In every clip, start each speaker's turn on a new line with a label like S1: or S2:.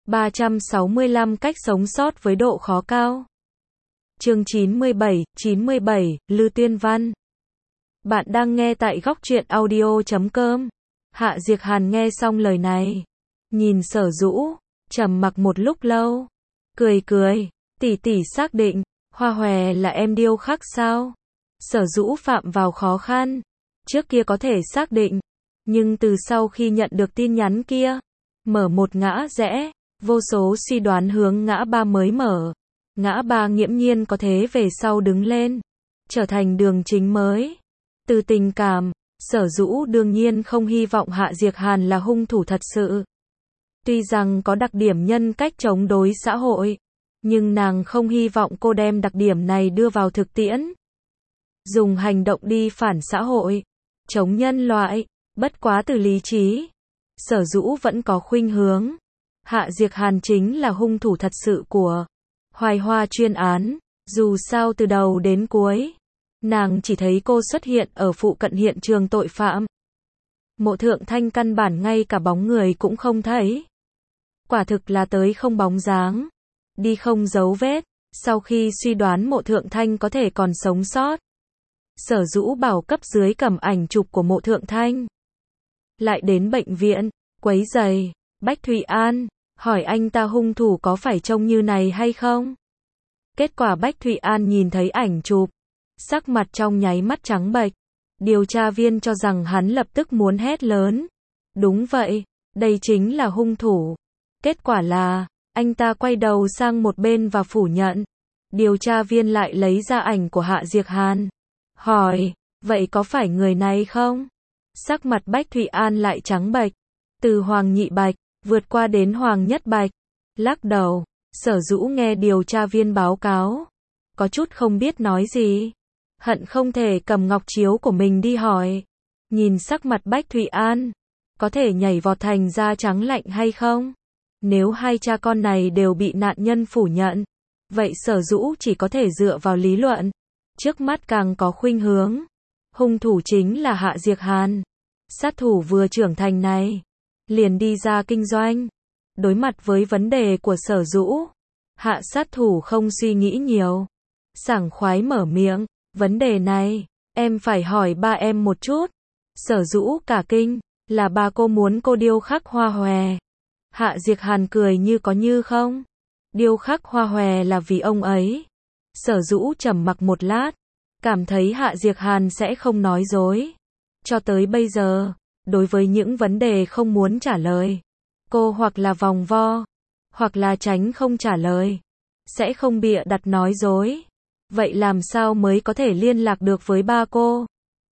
S1: 365 cách sống sót với độ khó cao. Chương 97, Lư Tuyên Văn. Bạn đang nghe tại góc truyện audio.com. Hạ Diệc Hàn nghe xong lời này, nhìn Sở Dũ, trầm mặc một lúc lâu, cười, tỷ tỷ xác định, Hoa Hòe là em điêu khắc sao? Sở Dũ phạm vào khó khăn, trước kia có thể xác định, nhưng từ sau khi nhận được tin nhắn kia, mở một ngã rẽ, vô số suy đoán hướng ngã ba mới mở. Ngã ba nghiễm nhiên có thế về sau đứng lên, trở thành đường chính mới. Từ tình cảm, Sở Dũ đương nhiên không hy vọng Hạ Diệc Hàn là hung thủ thật sự. Tuy rằng có đặc điểm nhân cách chống đối xã hội, nhưng nàng không hy vọng cô đem đặc điểm này đưa vào thực tiễn. Dùng hành động đi phản xã hội, chống nhân loại, bất quá từ lý trí. Sở Dũ vẫn có khuynh hướng. Hạ Diệc Hàn chính là hung thủ thật sự của Hoài Hoa chuyên án. Dù sao từ đầu đến cuối, nàng chỉ thấy cô xuất hiện ở phụ cận hiện trường tội phạm. Mộ Thượng Thanh căn bản ngay cả bóng người cũng không thấy. Quả thực là tới không bóng dáng, đi không dấu vết. Sau khi suy đoán Mộ Thượng Thanh có thể còn sống sót, Sở Dũ bảo cấp dưới cầm ảnh chụp của Mộ Thượng Thanh, lại đến bệnh viện, quấy rầy Bách Thụy An, hỏi anh ta hung thủ có phải trông như này hay không. Kết quả Bách Thụy An nhìn thấy ảnh chụp, sắc mặt trong nháy mắt trắng bệch. Điều tra viên cho rằng hắn lập tức muốn hét lớn. Đúng vậy, đây chính là hung thủ. Kết quả là, anh ta quay đầu sang một bên và phủ nhận. Điều tra viên lại lấy ra ảnh của Hạ Diệc Hàn, hỏi, vậy có phải người này không? Sắc mặt Bách Thụy An lại trắng bệch. Từ Hoàng Nhị Bạch, vượt qua đến Hoàng Nhất Bạch. Lắc đầu, Sở Dũ nghe điều tra viên báo cáo, có chút không biết nói gì. Hận không thể cầm ngọc chiếu của mình đi hỏi. Nhìn sắc mặt Bách Thụy An, có thể nhảy vọt thành da trắng lạnh hay không? Nếu hai cha con này đều bị nạn nhân phủ nhận, vậy Sở Dũ chỉ có thể dựa vào lý luận. Trước mắt càng có khuynh hướng, hung thủ chính là Hạ Diệc Hàn. Sát thủ vừa trưởng thành này, liền đi ra kinh doanh. Đối mặt với vấn đề của Sở Dũ, Hạ sát thủ không suy nghĩ nhiều, sảng khoái mở miệng, vấn đề này, em phải hỏi ba em một chút. Sở Dũ cả kinh, là ba cô muốn cô điêu khắc Hoa Hòe. Hạ Diệc Hàn cười như có như không. Điêu khắc Hoa Hòe là vì ông ấy. Sở Dũ trầm mặc một lát, cảm thấy Hạ Diệc Hàn sẽ không nói dối. Cho tới bây giờ, đối với những vấn đề không muốn trả lời, cô hoặc là vòng vo, hoặc là tránh không trả lời, sẽ không bịa đặt nói dối. Vậy làm sao mới có thể liên lạc được với ba cô?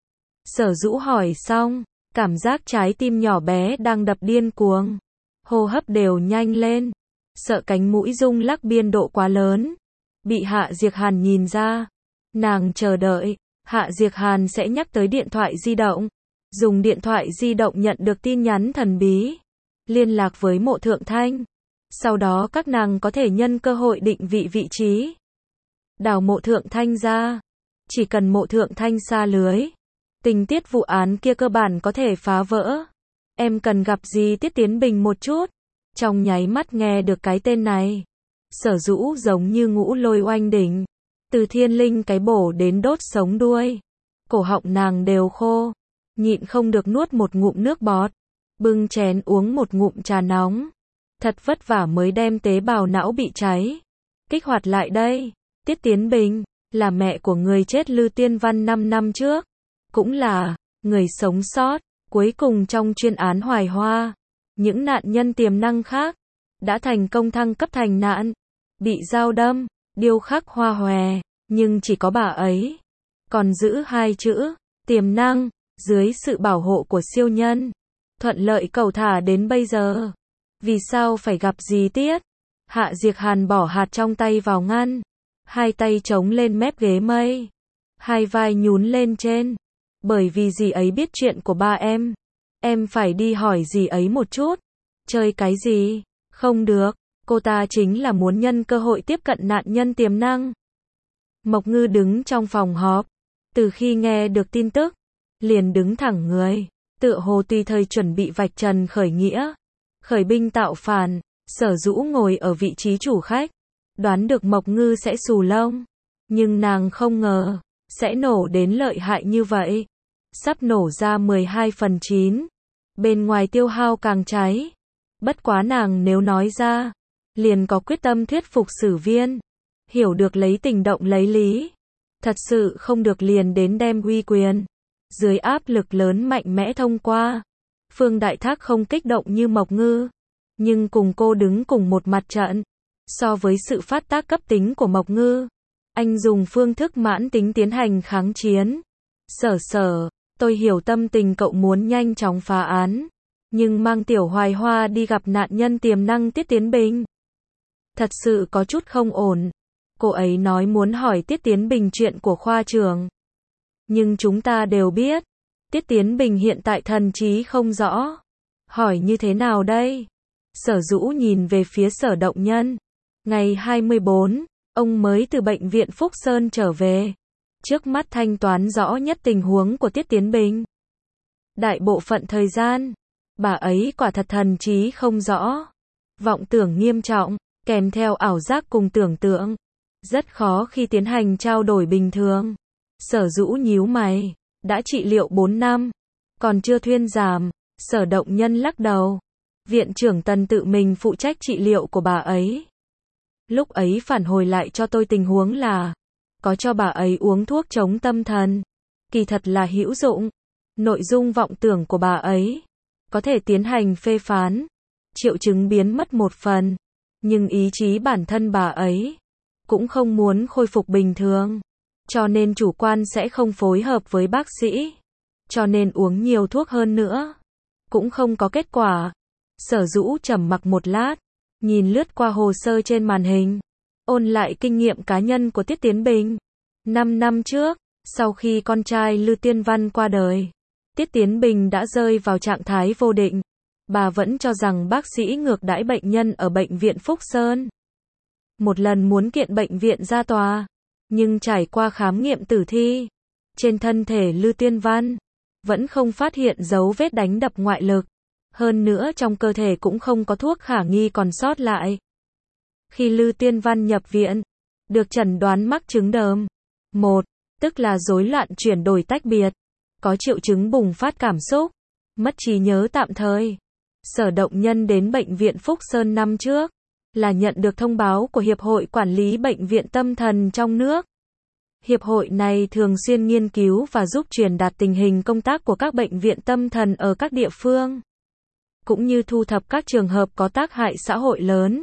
S1: Sở Dũ hỏi xong, cảm giác trái tim nhỏ bé đang đập điên cuồng, hô hấp đều nhanh lên, sợ cánh mũi rung lắc biên độ quá lớn, bị Hạ Diệc Hàn nhìn ra. Nàng chờ đợi, Hạ Diệc Hàn sẽ nhắc tới điện thoại di động, dùng điện thoại di động nhận được tin nhắn thần bí, liên lạc với Mộ Thượng Thanh. Sau đó các nàng có thể nhân cơ hội định vị trí, đào Mộ Thượng Thanh ra. Chỉ cần Mộ Thượng Thanh xa lưới, tình tiết vụ án kia cơ bản có thể phá vỡ. Em cần gặp gì Tiết Tiến Bình một chút. Trong nháy mắt nghe được cái tên này, Sở Dũ giống như ngũ lôi oanh đỉnh, từ thiên linh cái bổ đến đốt sống đuôi. Cổ họng nàng đều khô, nhịn không được nuốt một ngụm nước bọt, bưng chén uống một ngụm trà nóng. Thật vất vả mới đem tế bào não bị cháy kích hoạt lại đây. Tiết Tiến Bình là mẹ của người chết Lư Tuyên Văn 5 năm trước, cũng là người sống sót cuối cùng trong chuyên án Hoài Hoa. Những nạn nhân tiềm năng khác đã thành công thăng cấp thành nạn, bị dao đâm, điêu khắc Hoa Hòe, nhưng chỉ có bà ấy còn giữ hai chữ tiềm năng. Dưới sự bảo hộ của siêu nhân, thuận lợi cầu thả đến bây giờ. Vì sao phải gặp dì Tiết? Hạ Diệc Hàn bỏ hạt trong tay vào ngăn, hai tay chống lên mép ghế mây, hai vai nhún lên trên. Bởi vì dì ấy biết chuyện của ba em phải đi hỏi dì ấy một chút. Chơi cái gì? Không được, cô ta chính là muốn nhân cơ hội tiếp cận nạn nhân tiềm năng. Mộc Ngư đứng trong phòng họp, từ khi nghe được tin tức, liền đứng thẳng người, tựa hồ tùy thời chuẩn bị vạch trần khởi nghĩa, khởi binh tạo phản. Sở Dũ ngồi ở vị trí chủ khách, đoán được Mộc Ngư sẽ xù lông, nhưng nàng không ngờ sẽ nổ đến lợi hại như vậy. Sắp nổ ra 12/9, bên ngoài tiêu hao càng cháy. Bất quá nàng nếu nói ra, liền có quyết tâm thuyết phục Sử Viên, hiểu được lấy tình động lấy lý. Thật sự không được liền đến đem uy quyền. Dưới áp lực lớn mạnh mẽ thông qua. Phương Đại Thác không kích động như Mộc Ngư, nhưng cùng cô đứng cùng một mặt trận. So với sự phát tác cấp tính của Mộc Ngư, anh dùng phương thức mãn tính tiến hành kháng chiến. Sở, tôi hiểu tâm tình cậu muốn nhanh chóng phá án, nhưng mang Tiểu Hoài Hoa đi gặp nạn nhân tiềm năng Tiết Tiến Bình. Thật sự có chút không ổn. Cô ấy nói muốn hỏi Tiết Tiến Bình chuyện của khoa trưởng. Nhưng chúng ta đều biết, Tiết Tiến Bình hiện tại thần trí không rõ. Hỏi như thế nào đây? Sở Dũ nhìn về phía Sở Động Nhân. Ngày 24, ông mới từ bệnh viện Phúc Sơn trở về. Trước mắt thanh toán rõ nhất tình huống của Tiết Tiến Bình. Đại bộ phận thời gian, bà ấy quả thật thần trí không rõ. Vọng tưởng nghiêm trọng, kèm theo ảo giác cùng tưởng tượng. Rất khó khi tiến hành trao đổi bình thường. Sở Dũ nhíu mày, đã trị liệu 4 năm, còn chưa thuyên giảm. Sở Động Nhân lắc đầu. Viện trưởng Tần tự mình phụ trách trị liệu của bà ấy. Lúc ấy phản hồi lại cho tôi tình huống là, có cho bà ấy uống thuốc chống tâm thần. Kỳ thật là hữu dụng. Nội dung vọng tưởng của bà ấy có thể tiến hành phê phán. Triệu chứng biến mất một phần, nhưng ý chí bản thân bà ấy cũng không muốn khôi phục bình thường. Cho nên chủ quan sẽ không phối hợp với bác sĩ. Cho nên uống nhiều thuốc hơn nữa, cũng không có kết quả. Sở Dũ trầm mặc một lát, nhìn lướt qua hồ sơ trên màn hình, ôn lại kinh nghiệm cá nhân của Tiết Tiến Bình. 5 năm trước, sau khi con trai Lư Tiên Văn qua đời, Tiết Tiến Bình đã rơi vào trạng thái vô định. Bà vẫn cho rằng bác sĩ ngược đãi bệnh nhân ở bệnh viện Phúc Sơn. Một lần muốn kiện bệnh viện ra tòa, nhưng trải qua khám nghiệm tử thi, trên thân thể Lư Tiên Văn, vẫn không phát hiện dấu vết đánh đập ngoại lực. Hơn nữa trong cơ thể cũng không có thuốc khả nghi còn sót lại. Khi Lư Tiên Văn nhập viện, được chẩn đoán mắc chứng đờm 1, tức là rối loạn chuyển đổi tách biệt, có triệu chứng bùng phát cảm xúc, mất trí nhớ tạm thời. Sở Động Nhân đến bệnh viện Phúc Sơn năm trước, là nhận được thông báo của Hiệp hội Quản lý Bệnh viện Tâm thần trong nước. Hiệp hội này thường xuyên nghiên cứu và giúp truyền đạt tình hình công tác của các bệnh viện tâm thần ở các địa phương, cũng như thu thập các trường hợp có tác hại xã hội lớn,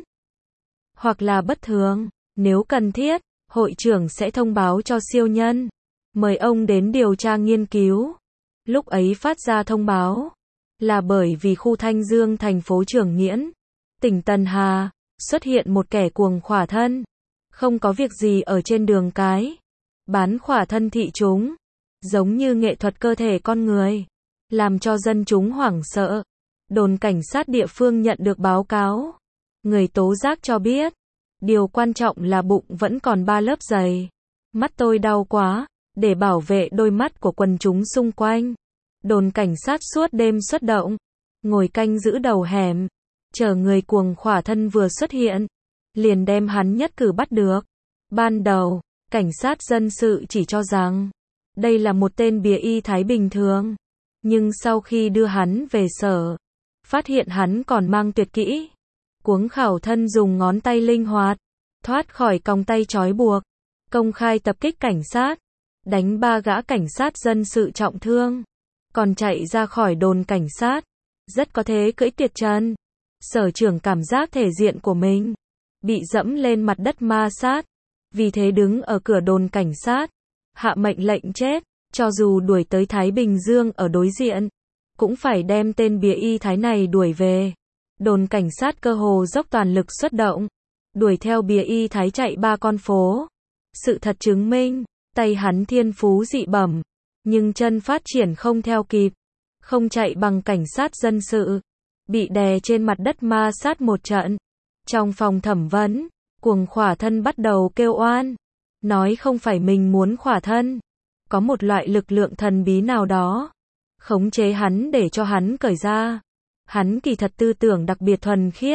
S1: hoặc là bất thường. Nếu cần thiết, hội trưởng sẽ thông báo cho siêu nhân, mời ông đến điều tra nghiên cứu. Lúc ấy phát ra thông báo, là bởi vì khu Thanh Dương thành phố Trường Nghiễn, tỉnh Tân Hà, xuất hiện một kẻ cuồng khỏa thân. Không có việc gì ở trên đường cái, bán khỏa thân thị chúng, giống như nghệ thuật cơ thể con người, làm cho dân chúng hoảng sợ. Đồn cảnh sát địa phương nhận được báo cáo. Người tố giác cho biết, điều quan trọng là bụng vẫn còn 3 lớp dày. Mắt tôi đau quá, để bảo vệ đôi mắt của quần chúng xung quanh. Đồn cảnh sát suốt đêm xuất động, ngồi canh giữ đầu hẻm, chờ người cuồng khỏa thân vừa xuất hiện, liền đem hắn nhất cử bắt được. Ban đầu, cảnh sát dân sự chỉ cho rằng, đây là một tên bìa y thái bình thường. Nhưng sau khi đưa hắn về sở, phát hiện hắn còn mang tuyệt kỹ. Cuống khảo thân dùng ngón tay linh hoạt, thoát khỏi còng tay trói buộc, công khai tập kích cảnh sát, đánh 3 gã cảnh sát dân sự trọng thương, còn chạy ra khỏi đồn cảnh sát, rất có thế cưỡi tuyệt trần. Sở trưởng cảm giác thể diện của mình bị dẫm lên mặt đất ma sát, vì thế đứng ở cửa đồn cảnh sát, hạ mệnh lệnh chết, cho dù đuổi tới Thái Bình Dương ở đối diện, cũng phải đem tên bìa y thái này đuổi về. Đồn cảnh sát cơ hồ dốc toàn lực xuất động, đuổi theo bìa y thái chạy 3 con phố. Sự thật chứng minh, tay hắn thiên phú dị bẩm, nhưng chân phát triển không theo kịp, không chạy bằng cảnh sát dân sự, bị đè trên mặt đất ma sát một trận. Trong phòng thẩm vấn, cuồng khỏa thân bắt đầu kêu oan, nói không phải mình muốn khỏa thân, có một loại lực lượng thần bí nào đó khống chế hắn để cho hắn cởi ra. Hắn kỳ thật tư tưởng đặc biệt thuần khiết,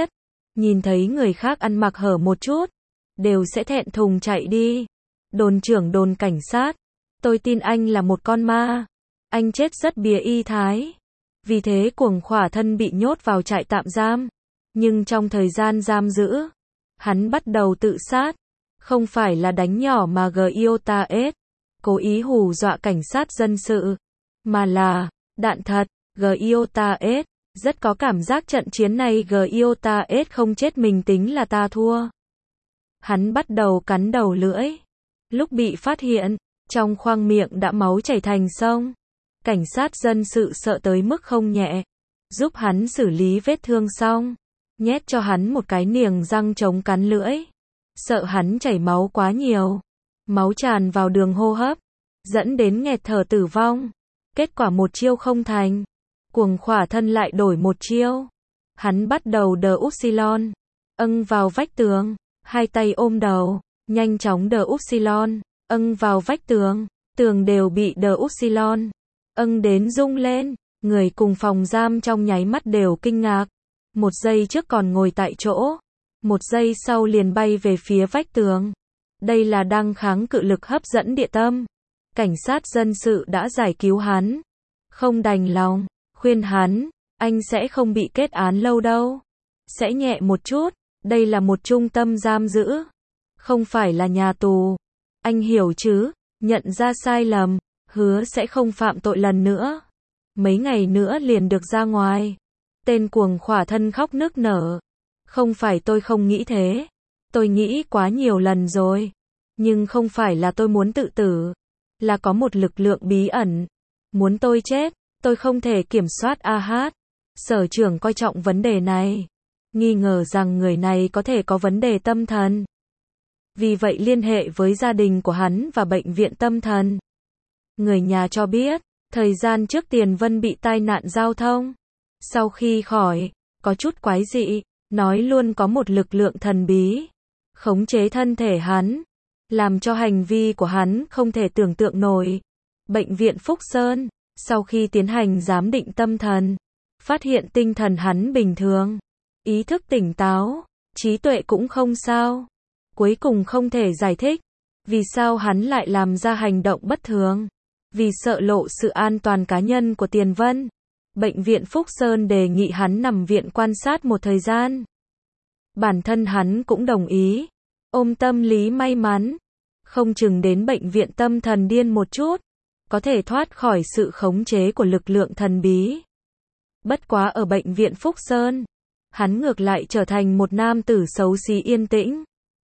S1: nhìn thấy người khác ăn mặc hở một chút, đều sẽ thẹn thùng chạy đi. Đồn trưởng đồn cảnh sát, tôi tin anh là một con ma. Anh chết rất bía y thái. Vì thế Cuồng Khỏa Thân bị nhốt vào trại tạm giam. Nhưng trong thời gian giam giữ, hắn bắt đầu tự sát. Không phải là đánh nhỏ mà GIOTA-S, cố ý hù dọa cảnh sát dân sự, mà là đạn thật. GIOTA-S, rất có cảm giác trận chiến này GIOTA-S không chết mình tính là ta thua. Hắn bắt đầu cắn đầu lưỡi. Lúc bị phát hiện, trong khoang miệng đã máu chảy thành sông. Cảnh sát dân sự sợ tới mức không nhẹ, giúp hắn xử lý vết thương xong, nhét cho hắn một cái niềng răng chống cắn lưỡi. Sợ hắn chảy máu quá nhiều, máu tràn vào đường hô hấp, dẫn đến nghẹt thở tử vong. Kết quả một chiêu không thành, Cuồng Khỏa Thân lại đổi một chiêu. Hắn bắt đầu đờ upsilon, âng vào vách tường, hai tay ôm đầu, nhanh chóng đờ upsilon, âng vào vách tường, tường đều bị đờ upsilon, âng đến rung lên. Người cùng phòng giam trong nháy mắt đều kinh ngạc. Một giây trước còn ngồi tại chỗ, một giây sau liền bay về phía vách tường. Đây là đang kháng cự lực hấp dẫn địa tâm. Cảnh sát dân sự đã giải cứu hắn, không đành lòng, khuyên hắn, anh sẽ không bị kết án lâu đâu. Sẽ nhẹ một chút, đây là một trung tâm giam giữ, không phải là nhà tù. Anh hiểu chứ, nhận ra sai lầm, hứa sẽ không phạm tội lần nữa. Mấy ngày nữa liền được ra ngoài. Tên Cuồng Khỏa Thân khóc nức nở. Không phải tôi không nghĩ thế. Tôi nghĩ quá nhiều lần rồi. Nhưng không phải là tôi muốn tự tử. Là có một lực lượng bí ẩn muốn tôi chết. Tôi không thể kiểm soát AH. Sở trưởng coi trọng vấn đề này, nghi ngờ rằng người này có thể có vấn đề tâm thần. Vì vậy liên hệ với gia đình của hắn và bệnh viện tâm thần. Người nhà cho biết, thời gian trước Tiền Vân bị tai nạn giao thông. Sau khi khỏi, có chút quái dị, nói luôn có một lực lượng thần bí khống chế thân thể hắn, làm cho hành vi của hắn không thể tưởng tượng nổi. Bệnh viện Phúc Sơn, sau khi tiến hành giám định tâm thần, phát hiện tinh thần hắn bình thường, ý thức tỉnh táo, trí tuệ cũng không sao. Cuối cùng không thể giải thích vì sao hắn lại làm ra hành động bất thường. Vì sợ lộ sự an toàn cá nhân của Tiền Vân, bệnh viện Phúc Sơn đề nghị hắn nằm viện quan sát một thời gian. Bản thân hắn cũng đồng ý, ôm tâm lý may mắn, không chừng đến bệnh viện tâm thần điên một chút, có thể thoát khỏi sự khống chế của lực lượng thần bí. Bất quá ở bệnh viện Phúc Sơn, hắn ngược lại trở thành một nam tử xấu xí yên tĩnh.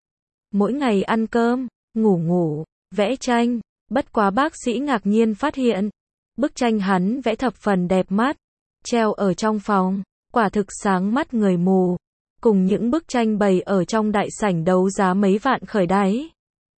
S1: Mỗi ngày ăn cơm, ngủ, vẽ tranh. Bất quá bác sĩ ngạc nhiên phát hiện, bức tranh hắn vẽ thập phần đẹp mắt, treo ở trong phòng, quả thực sáng mắt người mù, cùng những bức tranh bày ở trong đại sảnh đấu giá mấy vạn khởi đáy.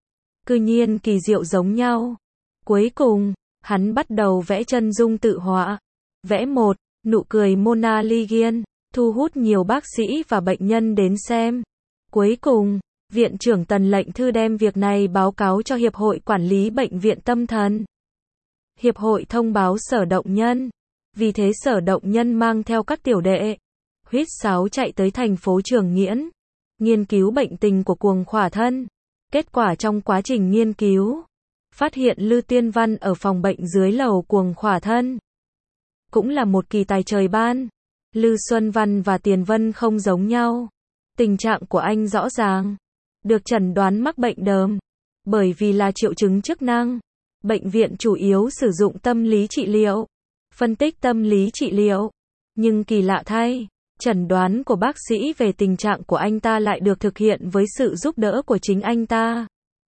S1: Cư nhiên kỳ diệu giống nhau. Cuối cùng, hắn bắt đầu vẽ chân dung tự họa. Vẽ một, nụ cười Mona Lisa, thu hút nhiều bác sĩ và bệnh nhân đến xem. Cuối cùng, Viện trưởng Tần Lệnh Thư đem việc này báo cáo cho Hiệp hội Quản lý Bệnh viện Tâm thần. Hiệp hội thông báo Sở Động Nhân. Vì thế Sở Động Nhân mang theo các tiểu đệ, huýt sáo chạy tới thành phố Trường Nghiễn, nghiên cứu bệnh tình của Cuồng Khỏa Thân. Kết quả trong quá trình nghiên cứu, phát hiện Lư Tiên Văn ở phòng bệnh dưới lầu Cuồng Khỏa Thân. Cũng là một kỳ tài trời ban. Lư Xuân Văn và Tiền Vân không giống nhau. Tình trạng của anh rõ ràng được chẩn đoán mắc bệnh đờm, bởi vì là triệu chứng chức năng. Bệnh viện chủ yếu sử dụng tâm lý trị liệu, phân tích tâm lý trị liệu. Nhưng kỳ lạ thay, chẩn đoán của bác sĩ về tình trạng của anh ta lại được thực hiện với sự giúp đỡ của chính anh ta.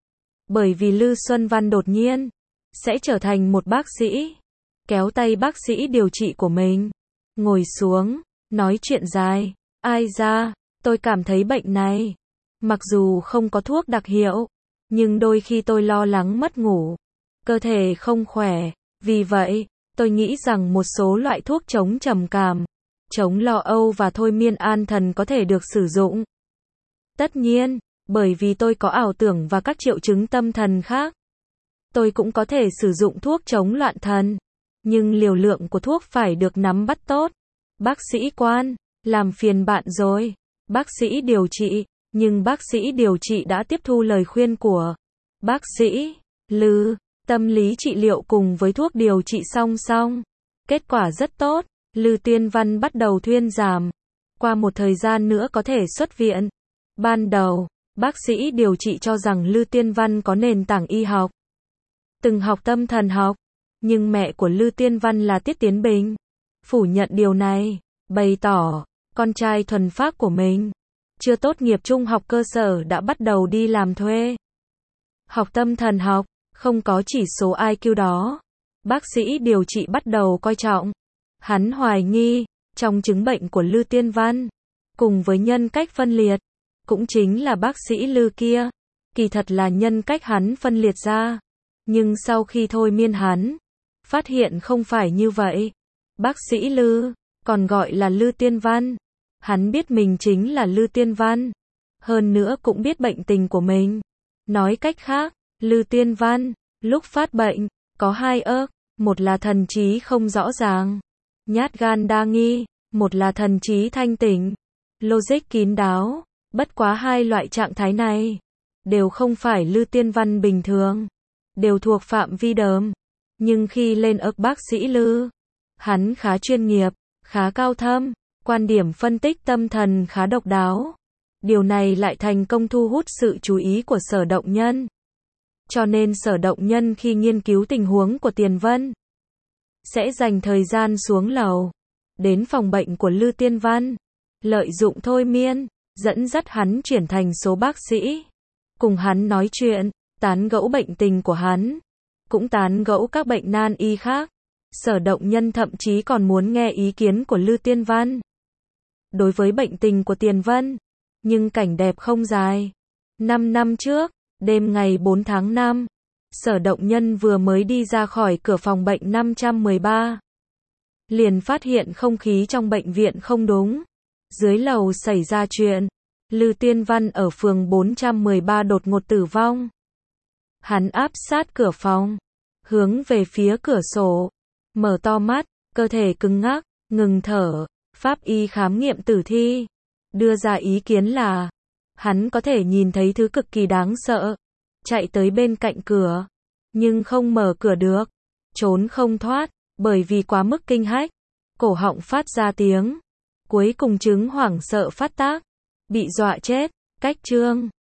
S1: Bởi vì Lư Xuân Văn đột nhiên sẽ trở thành một bác sĩ, kéo tay bác sĩ điều trị của mình, ngồi xuống, nói chuyện dài. Ai ra, tôi cảm thấy bệnh này, mặc dù không có thuốc đặc hiệu, nhưng đôi khi tôi lo lắng mất ngủ, cơ thể không khỏe. Vì vậy, tôi nghĩ rằng một số loại thuốc chống trầm cảm, chống lo âu và thôi miên an thần có thể được sử dụng. Tất nhiên, bởi vì tôi có ảo tưởng và các triệu chứng tâm thần khác, tôi cũng có thể sử dụng thuốc chống loạn thần. Nhưng liều lượng của thuốc phải được nắm bắt tốt. Bác sĩ Quan, làm phiền bạn rồi. bác sĩ điều trị, nhưng bác sĩ điều trị đã tiếp thu lời khuyên của bác sĩ Lư. Tâm lý trị liệu cùng với thuốc điều trị song song. Kết quả rất tốt, Lư Tiên Văn bắt đầu thuyên giảm. Qua một thời gian nữa có thể xuất viện. Ban đầu, bác sĩ điều trị cho rằng Lư Tiên Văn có nền tảng y học, từng học tâm thần học, nhưng mẹ của Lư Tiên Văn là Tiết Tiến Bình phủ nhận điều này, bày tỏ con trai thuần phác của mình chưa tốt nghiệp trung học cơ sở đã bắt đầu đi làm thuê. Học tâm thần học, không có chỉ số IQ đó. Bác sĩ điều trị bắt đầu coi trọng. Hắn hoài nghi, trong chứng bệnh của Lư Tiên Văn, cùng với nhân cách phân liệt, cũng chính là bác sĩ Lư kia, kỳ thật là nhân cách hắn phân liệt ra. Nhưng sau khi thôi miên hắn, phát hiện không phải như vậy. Bác sĩ Lư, còn gọi là Lư Tiên Văn, hắn biết mình chính là Lư Tiên Văn, hơn nữa cũng biết bệnh tình của mình. Nói cách khác, Lư Tiên Văn, lúc phát bệnh, có hai ớt, một là thần trí không rõ ràng, nhát gan đa nghi, một là thần trí thanh tỉnh, logic kín đáo. Bất quá hai loại trạng thái này, đều không phải Lư Tiên Văn bình thường, đều thuộc phạm vi đờm. Nhưng khi lên ức bác sĩ Lư, hắn khá chuyên nghiệp, khá cao thâm, quan điểm phân tích tâm thần khá độc đáo. Điều này lại thành công thu hút sự chú ý của Sở Động Nhân. Cho nên Sở Động Nhân khi nghiên cứu tình huống của Tiền Vân, sẽ dành thời gian xuống lầu, đến phòng bệnh của Lư Tiên Văn, lợi dụng thôi miên, dẫn dắt hắn chuyển thành số bác sĩ, cùng hắn nói chuyện, tán gẫu bệnh tình của hắn, cũng tán gẫu các bệnh nan y khác. Sở Động Nhân thậm chí còn muốn nghe ý kiến của Lư Tiên Văn đối với bệnh tình của Tiền Vân. Nhưng cảnh đẹp không dài. 5 năm trước, đêm ngày 4 tháng 5, Sở Động Nhân vừa mới đi ra khỏi cửa phòng bệnh 513, liền phát hiện không khí trong bệnh viện không đúng. Dưới lầu xảy ra chuyện, Lư Tiên Văn ở phường 413 đột ngột tử vong. Hắn áp sát cửa phòng, hướng về phía cửa sổ, mở to mắt, cơ thể cứng ngắc, ngừng thở. Pháp y khám nghiệm tử thi, đưa ra ý kiến là, hắn có thể nhìn thấy thứ cực kỳ đáng sợ, chạy tới bên cạnh cửa, nhưng không mở cửa được, trốn không thoát, bởi vì quá mức kinh hách, cổ họng phát ra tiếng, cuối cùng chứng hoảng sợ phát tác, bị dọa chết. Cách chương